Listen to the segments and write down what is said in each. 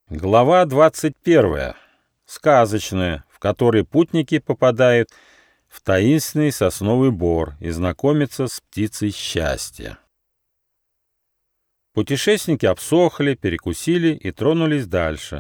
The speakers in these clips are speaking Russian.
Глава 21. Сказочная, в которой путники попадают в таинственный сосновый бор и знакомятся с птицей счастья. Путешественники обсохли, перекусили и тронулись дальше.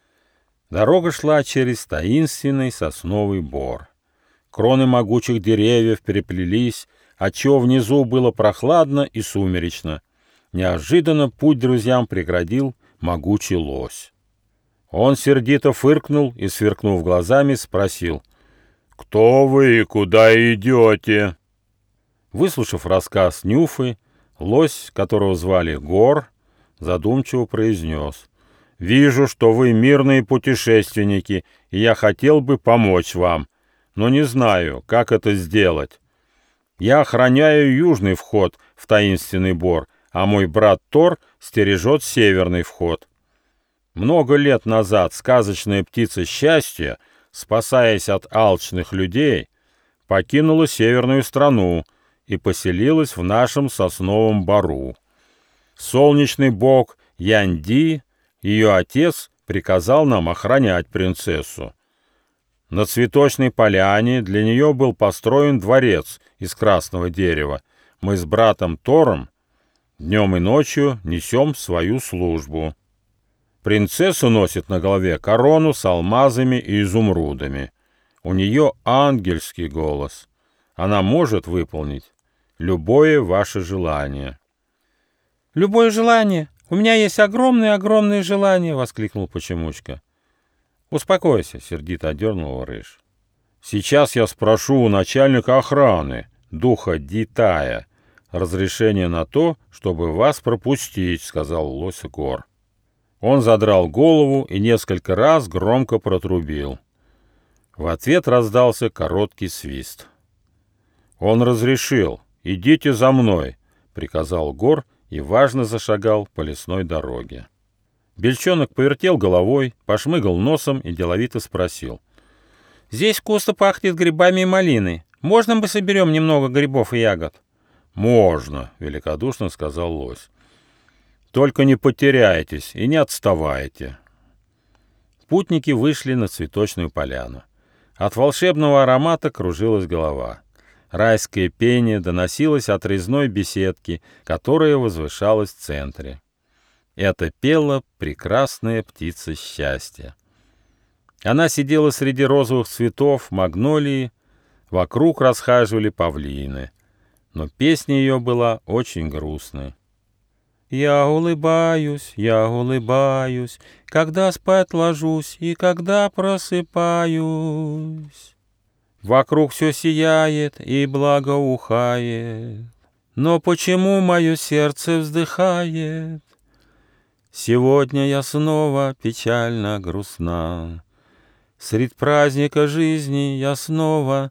Дорога шла через таинственный сосновый бор. Кроны могучих деревьев переплелись, отчего внизу было прохладно и сумеречно. Неожиданно путь друзьям преградил могучий лось. Он сердито фыркнул и, сверкнув глазами, спросил: «Кто вы и куда идете?» Выслушав рассказ Нюфы, лось, которого звали Гор, задумчиво произнес: «Вижу, что вы мирные путешественники, и я хотел бы помочь вам, но не знаю, как это сделать. Я охраняю южный вход в таинственный бор, а мой брат Тор стережет северный вход. Много лет назад сказочная птица счастья, спасаясь от алчных людей, покинула северную страну и поселилась в нашем сосновом бору. Солнечный бог Янди, ее отец, приказал нам охранять принцессу. На цветочной поляне для нее был построен дворец из красного дерева. Мы с братом Тором днем и ночью несем свою службу. Принцесса носит на голове корону с алмазами и изумрудами. У нее ангельский голос. Она может выполнить любое ваше желание». «Любое желание? У меня есть огромное желание!» — воскликнул Почемучка. «Успокойся», — сердито одернул его Рыж. «Сейчас я спрошу у начальника охраны, духа Дитая, разрешение на то, чтобы вас пропустить», — сказал лось Гор. Он задрал голову и несколько раз громко протрубил. В ответ раздался короткий свист. «Он разрешил. Идите за мной», — приказал Гор и важно зашагал по лесной дороге. Бельчонок повертел головой, пошмыгал носом и деловито спросил: «Здесь вкусно пахнет грибами и малиной. Можно мы соберем немного грибов и ягод?» «Можно», — великодушно сказал лось. «Только не потеряйтесь и не отставайте». Путники вышли на цветочную поляну. От волшебного аромата кружилась голова. Райское пение доносилось от резной беседки, которая возвышалась в центре. Это пела прекрасная птица счастья. Она сидела среди розовых цветов магнолии, вокруг расхаживали павлины, но песня ее была очень грустной. Я улыбаюсь, когда спать ложусь и когда просыпаюсь. Вокруг все сияет и благоухает, но почему мое сердце вздыхает? Сегодня я снова печально грустна, средь праздника жизни я снова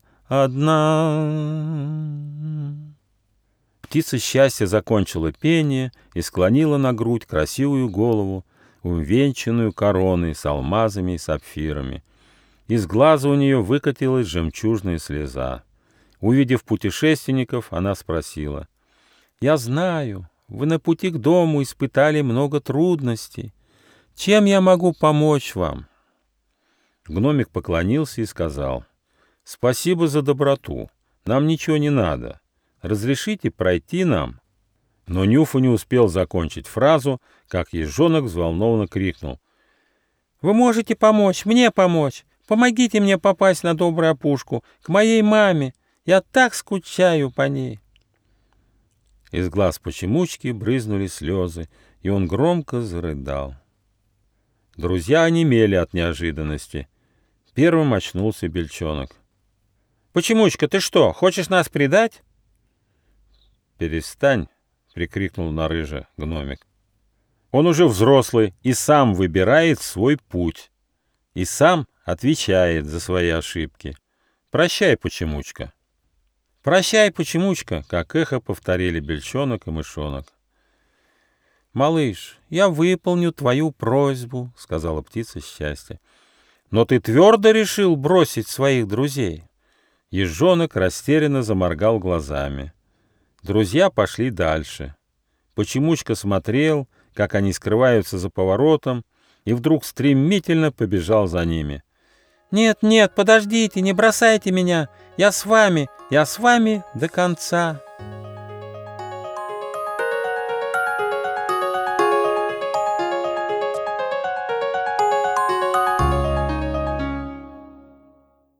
одна». Птица счастья закончила пение и склонила на грудь красивую голову, увенчанную короной с алмазами и сапфирами. Из глаза у нее выкатилась жемчужная слеза. Увидев путешественников, она спросила: «Я знаю, вы на пути к дому испытали много трудностей. Чем я могу помочь вам?» Гномик поклонился и сказал: «Спасибо за доброту. Нам ничего не надо. Разрешите пройти нам?» Но Нюфа не успел закончить фразу, как ежонок взволнованно крикнул: «Вы можете помочь, мне помочь! Помогите мне попасть на добрую опушку, к моей маме! Я так скучаю по ней!» Из глаз Почемучки брызнули слезы, и он громко зарыдал. Друзья онемели от неожиданности. Первым очнулся Бельчонок. «Почемучка, ты что, хочешь нас предать?» «Перестань!» — прикрикнул на Рыжа гномик. «Он уже взрослый и сам выбирает свой путь, и сам отвечает за свои ошибки. Прощай, Почемучка!» «Прощай, Почемучка!» — как эхо повторили Бельчонок и Мышонок. «Малыш, я выполню твою просьбу», — сказала птица счастья. «Но ты твердо решил бросить своих друзей?» Ежонок растерянно заморгал глазами. Друзья пошли дальше. Почемучка смотрел, как они скрываются за поворотом, и вдруг стремительно побежал за ними. «Нет, нет, подождите, не бросайте меня! Я с вами до конца!»